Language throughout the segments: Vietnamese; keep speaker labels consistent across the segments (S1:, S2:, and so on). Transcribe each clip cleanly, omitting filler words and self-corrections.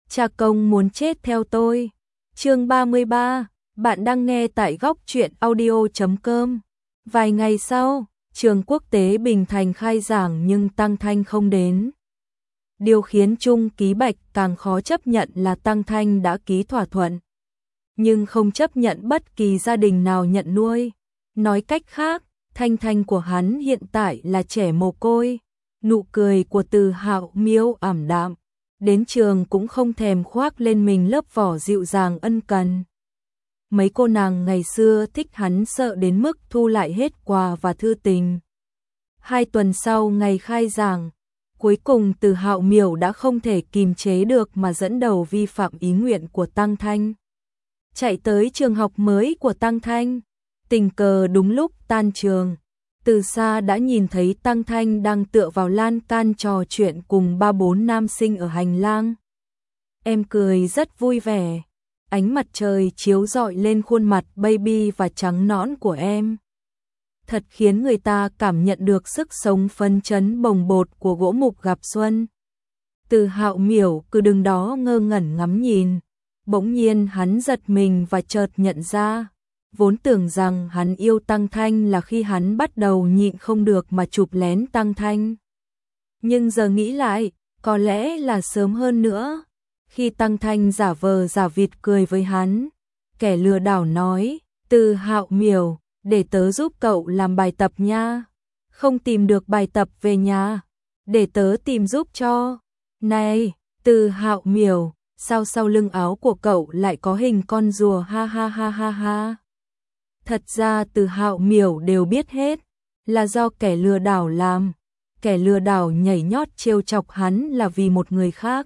S1: Cha công muốn chết theo tôi. Chương 33, bạn đang nghe tại góc truyện audio.com. Vài ngày sau, trường quốc tế Bình Thành khai giảng nhưng Tăng Thanh không đến. Điều khiến Trung Ký Bạch càng khó chấp nhận là Tăng Thanh đã ký thỏa thuận, nhưng không chấp nhận bất kỳ gia đình nào nhận nuôi. Nói cách khác, Thanh Thanh của hắn hiện tại là trẻ mồ côi. Nụ cười của Từ Hạo Miêu ảm đạm, đến trường cũng không thèm khoác lên mình lớp vỏ dịu dàng ân cần. Mấy cô nàng ngày xưa thích hắn sợ đến mức thu lại hết quà và thư tình. 2 tuần sau ngày khai giảng, cuối cùng Từ Hạo Miểu đã không thể kìm chế được mà dẫn đầu vi phạm ý nguyện của Tăng Thanh. Chạy tới trường học mới của Tăng Thanh, tình cờ đúng lúc tan trường. Từ xa đã nhìn thấy Tăng Thanh đang tựa vào lan can trò chuyện cùng 3-4 nam sinh ở hành lang. Em cười rất vui vẻ, ánh mặt trời chiếu rọi lên khuôn mặt baby và trắng nõn của em. Thật khiến người ta cảm nhận được sức sống phấn chấn bồng bột của gỗ mục gặp xuân. Từ Hạo Miểu cứ đứng đó ngơ ngẩn ngắm nhìn, bỗng nhiên hắn giật mình và chợt nhận ra. Vốn tưởng rằng hắn yêu Tăng Thanh là khi hắn bắt đầu nhịn không được mà chụp lén Tăng Thanh. Nhưng giờ nghĩ lại, có lẽ là sớm hơn nữa. Khi Tăng Thanh giả vờ giả vịt cười với hắn, kẻ lừa đảo nói, Từ Hạo Miểu, để tớ giúp cậu làm bài tập nha. Không tìm được bài tập về nhà, để tớ tìm giúp cho. Này, Từ Hạo Miểu, sao sau lưng áo của cậu lại có hình con rùa ha ha ha ha ha. Thật ra Từ Hạo Miểu đều biết hết, là do kẻ lừa đảo làm. Kẻ lừa đảo nhảy nhót trêu chọc hắn là vì một người khác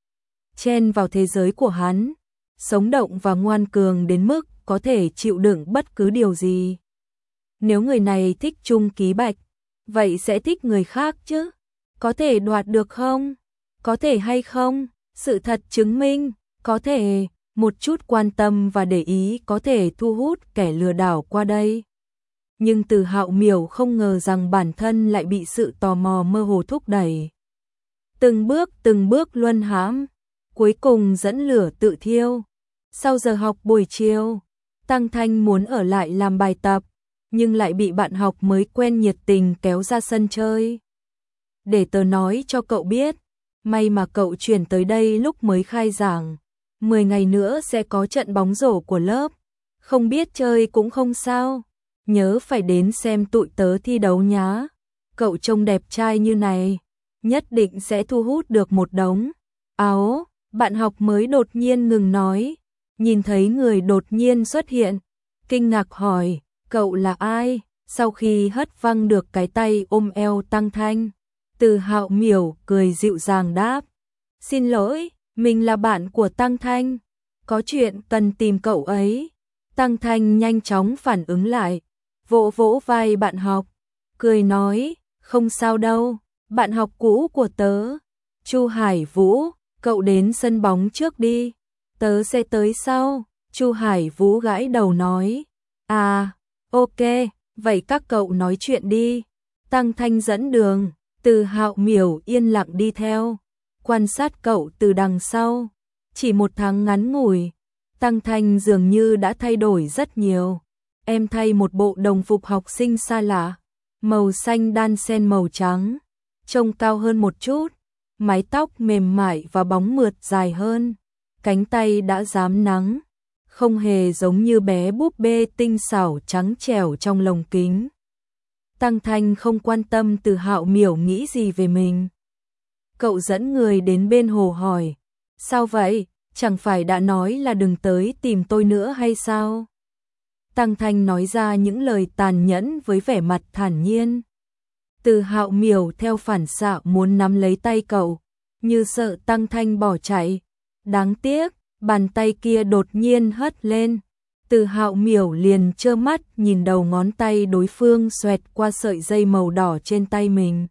S1: chen vào thế giới của hắn, sống động và ngoan cường đến mức có thể chịu đựng bất cứ điều gì. Nếu người này thích Trung Ký Bạch, vậy sẽ thích người khác chứ? Có thể đoạt được không? Có thể hay không? Sự thật chứng minh, có thể. Một chút quan tâm và để ý có thể thu hút kẻ lừa đảo qua đây. Nhưng Từ Hạo Miểu không ngờ rằng bản thân lại bị sự tò mò mơ hồ thúc đẩy. Từng bước luân hãm, cuối cùng dẫn lửa tự thiêu. Sau giờ học buổi chiều, Tăng Thanh muốn ở lại làm bài tập, nhưng lại bị bạn học mới quen nhiệt tình kéo ra sân chơi. Để tớ nói cho cậu biết, may mà cậu chuyển tới đây lúc mới khai giảng. 10 ngày nữa sẽ có trận bóng rổ của lớp, không biết chơi cũng không sao, nhớ phải đến xem tụi tớ thi đấu nhá. Cậu trông đẹp trai như này, nhất định sẽ thu hút được một đống. Áo, bạn học mới đột nhiên ngừng nói, nhìn thấy người đột nhiên xuất hiện, kinh ngạc hỏi, cậu là ai? Sau khi hất văng được cái tay ôm eo Tăng Thanh, Từ Hạo Miểu cười dịu dàng đáp, xin lỗi. Mình là bạn của Tăng Thanh, có chuyện cần tìm cậu ấy. Tăng Thanh nhanh chóng phản ứng lại, vỗ vỗ vai bạn học, cười nói, không sao đâu, bạn học cũ của tớ. Chu Hải Vũ, cậu đến sân bóng trước đi, tớ sẽ tới sau. Chu Hải Vũ gãi đầu nói, à, ok, vậy các cậu nói chuyện đi. Tăng Thanh dẫn đường, Từ Hạo Miểu yên lặng đi theo, quan sát cậu từ đằng sau. Chỉ 1 tháng ngắn ngủi, Tăng Thanh dường như đã thay đổi rất nhiều. Em thay một bộ đồng phục học sinh xa lạ, màu xanh đan xen màu trắng, trông cao hơn một chút, mái tóc mềm mại và bóng mượt dài hơn, cánh tay đã rám nắng, không hề giống như bé búp bê tinh xảo trắng trẻo trong lồng kính. Tăng Thanh không quan tâm Từ Hạo Miểu nghĩ gì về mình. Cậu dẫn người đến bên hồ hỏi, sao vậy, chẳng phải đã nói là đừng tới tìm tôi nữa hay sao? Tăng Thanh nói ra những lời tàn nhẫn với vẻ mặt thản nhiên. Từ Hạo Miểu theo phản xạ muốn nắm lấy tay cậu, như sợ Tăng Thanh bỏ chạy. Đáng tiếc, bàn tay kia đột nhiên hất lên. Từ Hạo Miểu liền trơ mắt nhìn đầu ngón tay đối phương xoẹt qua sợi dây màu đỏ trên tay mình.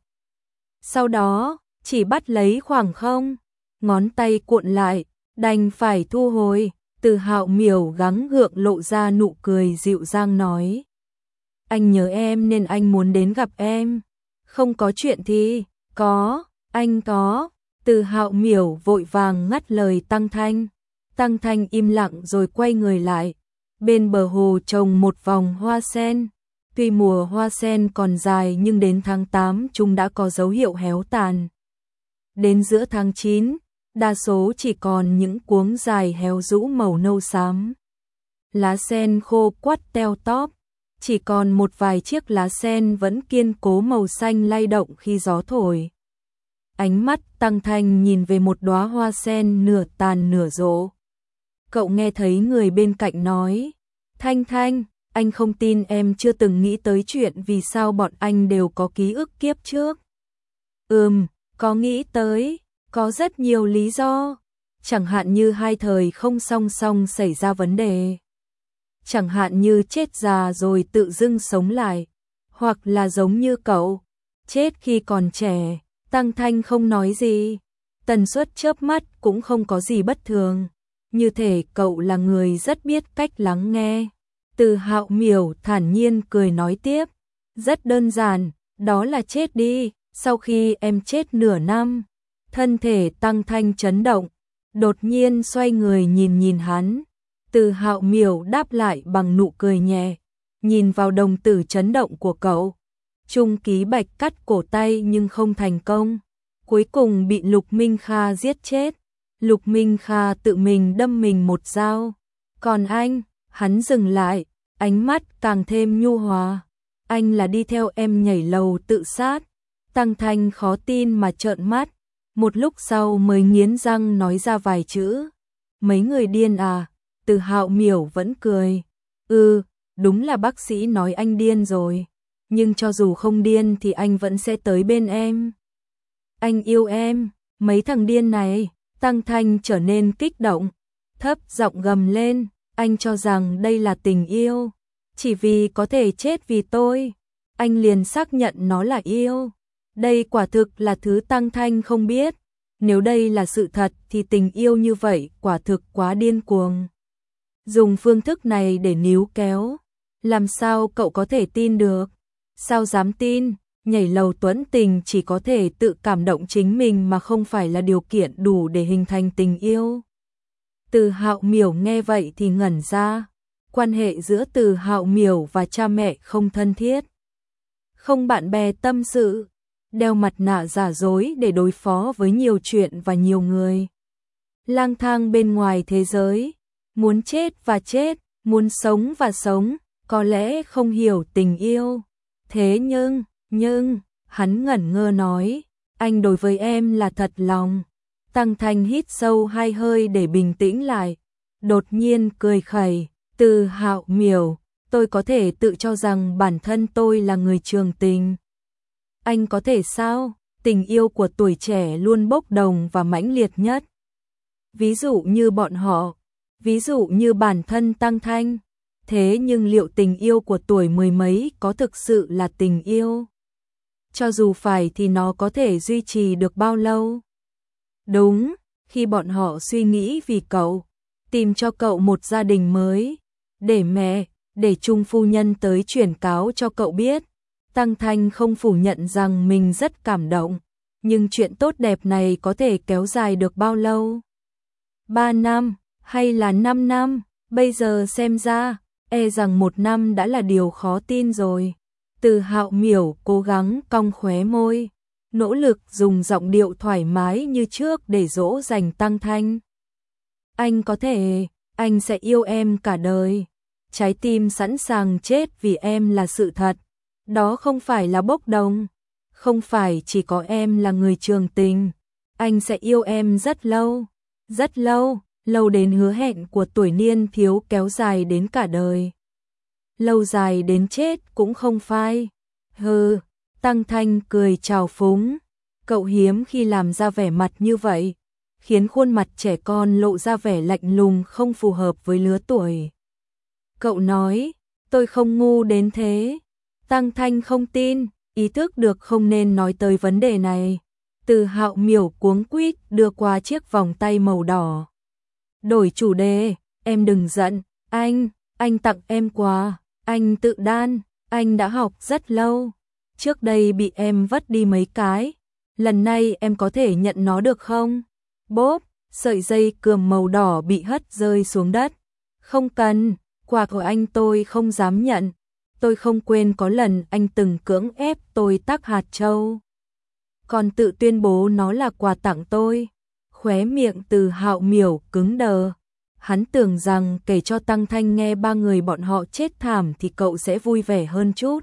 S1: Sau đó, chỉ bắt lấy khoảng không, ngón tay cuộn lại, đành phải thu hồi. Từ Hạo Miểu gắng gượng lộ ra nụ cười dịu dàng nói, anh nhớ em nên anh muốn đến gặp em. Không có chuyện thì, có, anh có. Từ Hạo Miểu vội vàng ngắt lời Tăng Thanh. Tăng Thanh im lặng rồi quay người lại. Bên bờ hồ trồng một vòng hoa sen. Tuy mùa hoa sen còn dài nhưng đến tháng 8 chúng đã có dấu hiệu héo tàn. Đến giữa tháng 9, đa số chỉ còn những cuống dài héo rũ màu nâu xám. Lá sen khô quắt teo tóp, chỉ còn một vài chiếc lá sen vẫn kiên cố màu xanh lay động khi gió thổi. Ánh mắt Tăng Thanh nhìn về một đóa hoa sen nửa tàn nửa rỗ. Cậu nghe thấy người bên cạnh nói, Thanh Thanh, anh không tin em chưa từng nghĩ tới chuyện vì sao bọn anh đều có ký ức kiếp trước. Có nghĩ tới, có rất nhiều lý do. Chẳng hạn như hai thời không song song xảy ra vấn đề. Chẳng hạn như chết già rồi tự dưng sống lại. Hoặc là giống như cậu, chết khi còn trẻ. Tăng Thanh không nói gì. Tần suất chớp mắt cũng không có gì bất thường. Như thể cậu là người rất biết cách lắng nghe. Từ Hạo Miểu thản nhiên cười nói tiếp. Rất đơn giản, đó là chết đi. Sau khi em chết nửa năm, thân thể Tăng Thanh chấn động, đột nhiên xoay người nhìn hắn. Từ Hạo Miểu đáp lại bằng nụ cười nhẹ, nhìn vào đồng tử chấn động của cậu. Trung Ký Bạch cắt cổ tay nhưng không thành công, cuối cùng bị Lục Minh Kha giết chết. Lục Minh Kha tự mình đâm mình một dao. Còn anh, hắn dừng lại, ánh mắt càng thêm nhu hòa. Anh là đi theo em nhảy lầu tự sát. Tăng Thanh khó tin mà trợn mắt, một lúc sau mới nghiến răng nói ra vài chữ. Mấy người điên à? Từ Hạo Miểu vẫn cười. Đúng là bác sĩ nói anh điên rồi. Nhưng cho dù không điên thì anh vẫn sẽ tới bên em. Anh yêu em, mấy thằng điên này. Tăng Thanh trở nên kích động, thấp giọng gầm lên. Anh cho rằng đây là tình yêu. Chỉ vì có thể chết vì tôi, anh liền xác nhận nó là yêu. Đây quả thực là thứ Tăng Thanh không biết. Nếu đây là sự thật thì tình yêu như vậy quả thực quá điên cuồng. Dùng phương thức này để níu kéo, làm sao cậu có thể tin được? Sao dám tin? Nhảy lầu tuẫn tình chỉ có thể tự cảm động chính mình mà không phải là điều kiện đủ để hình thành tình yêu. Từ Hạo Miểu nghe vậy thì ngẩn ra. Quan hệ giữa Từ Hạo Miểu và cha mẹ không thân thiết, không bạn bè tâm sự, đeo mặt nạ giả dối để đối phó với nhiều chuyện và nhiều người. Lang thang bên ngoài thế giới, muốn chết và chết, muốn sống và sống, có lẽ không hiểu tình yêu. Thế nhưng, hắn ngẩn ngơ nói, anh đối với em là thật lòng. Tăng Thanh hít sâu 2 hơi để bình tĩnh lại, đột nhiên cười khẩy. Từ Hạo Miểu, tôi có thể tự cho rằng bản thân tôi là người trường tình. Anh có thể sao? Tình yêu của tuổi trẻ luôn bốc đồng và mãnh liệt nhất. Ví dụ như bọn họ, ví dụ như bản thân Tăng Thanh. Thế nhưng liệu tình yêu của tuổi mười mấy có thực sự là tình yêu? Cho dù phải thì nó có thể duy trì được bao lâu? Đúng, khi bọn họ suy nghĩ vì cậu, tìm cho cậu một gia đình mới, để mẹ, để Trung phu nhân tới chuyển cáo cho cậu biết. Tăng Thanh không phủ nhận rằng mình rất cảm động, nhưng chuyện tốt đẹp này có thể kéo dài được bao lâu? 3 năm, hay là 5 năm? Bây giờ xem ra, rằng 1 năm đã là điều khó tin rồi. Từ Hạo Miểu cố gắng cong khóe môi, nỗ lực dùng giọng điệu thoải mái như trước để dỗ dành Tăng Thanh. Anh có thể, anh sẽ yêu em cả đời. Trái tim sẵn sàng chết vì em là sự thật. Đó không phải là bốc đồng. Không phải chỉ có em là người trường tình. Anh sẽ yêu em rất lâu. Rất lâu, lâu đến hứa hẹn của tuổi niên thiếu kéo dài đến cả đời. Lâu dài đến chết cũng không phai. Tăng Thanh cười trào phúng. Cậu hiếm khi làm ra vẻ mặt như vậy, khiến khuôn mặt trẻ con lộ ra vẻ lạnh lùng không phù hợp với lứa tuổi. Cậu nói, tôi không ngu đến thế. Tăng Thanh không tin, ý thức được không nên nói tới vấn đề này. Từ Hạo Miểu cuống quýt đưa qua chiếc vòng tay màu đỏ. Đổi chủ đề, em đừng giận, anh tặng em quà, anh tự đan, anh đã học rất lâu. Trước đây bị em vất đi mấy cái, lần này em có thể nhận nó được không? Bốp, sợi dây cườm màu đỏ bị hất rơi xuống đất. Không cần, quà của anh tôi không dám nhận. Tôi không quên có lần anh từng cưỡng ép tôi tắc hạt châu, còn tự tuyên bố nó là quà tặng tôi. Khóe miệng Từ Hạo Miểu cứng đờ. Hắn tưởng rằng kể cho Tăng Thanh nghe ba người bọn họ chết thảm thì cậu sẽ vui vẻ hơn chút.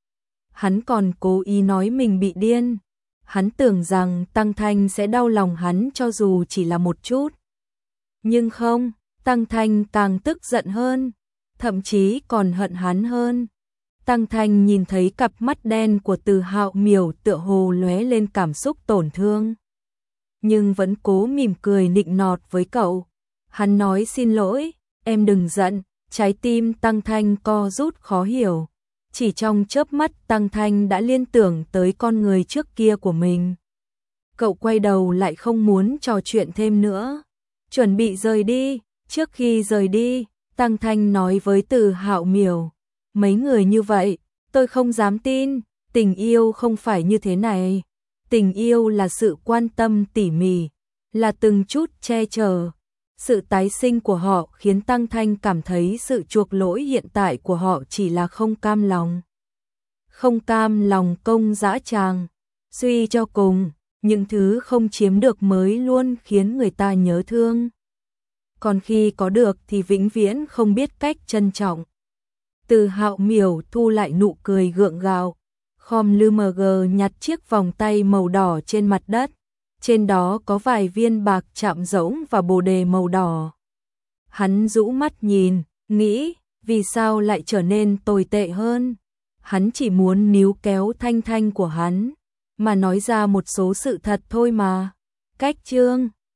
S1: Hắn còn cố ý nói mình bị điên. Hắn tưởng rằng Tăng Thanh sẽ đau lòng hắn cho dù chỉ là một chút. Nhưng không, Tăng Thanh càng tức giận hơn, thậm chí còn hận hắn hơn. Tăng Thanh nhìn thấy cặp mắt đen của Từ Hạo Miểu tựa hồ lóe lên cảm xúc tổn thương, nhưng vẫn cố mỉm cười nịnh nọt với cậu. Hắn nói xin lỗi, em đừng giận. Trái tim Tăng Thanh co rút khó hiểu. Chỉ trong chớp mắt Tăng Thanh đã liên tưởng tới con người trước kia của mình. Cậu quay đầu lại không muốn trò chuyện thêm nữa, chuẩn bị rời đi. Trước khi rời đi, Tăng Thanh nói với Từ Hạo Miểu, mấy người như vậy, tôi không dám tin. Tình yêu không phải như thế này. Tình yêu là sự quan tâm tỉ mỉ, là từng chút che chở. Sự tái sinh của họ khiến Tăng Thanh cảm thấy sự chuộc lỗi hiện tại của họ chỉ là không cam lòng. Không cam lòng công dã tràng. Suy cho cùng, những thứ không chiếm được mới luôn khiến người ta nhớ thương. Còn khi có được thì vĩnh viễn không biết cách trân trọng. Từ Hạo Miểu thu lại nụ cười gượng gạo, khom lưng nhặt chiếc vòng tay màu đỏ trên mặt đất. Trên đó có vài viên bạc chạm rỗng và bồ đề màu đỏ. Hắn rũ mắt nhìn, nghĩ, vì sao lại trở nên tồi tệ hơn? Hắn chỉ muốn níu kéo Thanh Thanh của hắn, mà nói ra một số sự thật thôi mà. Cách chương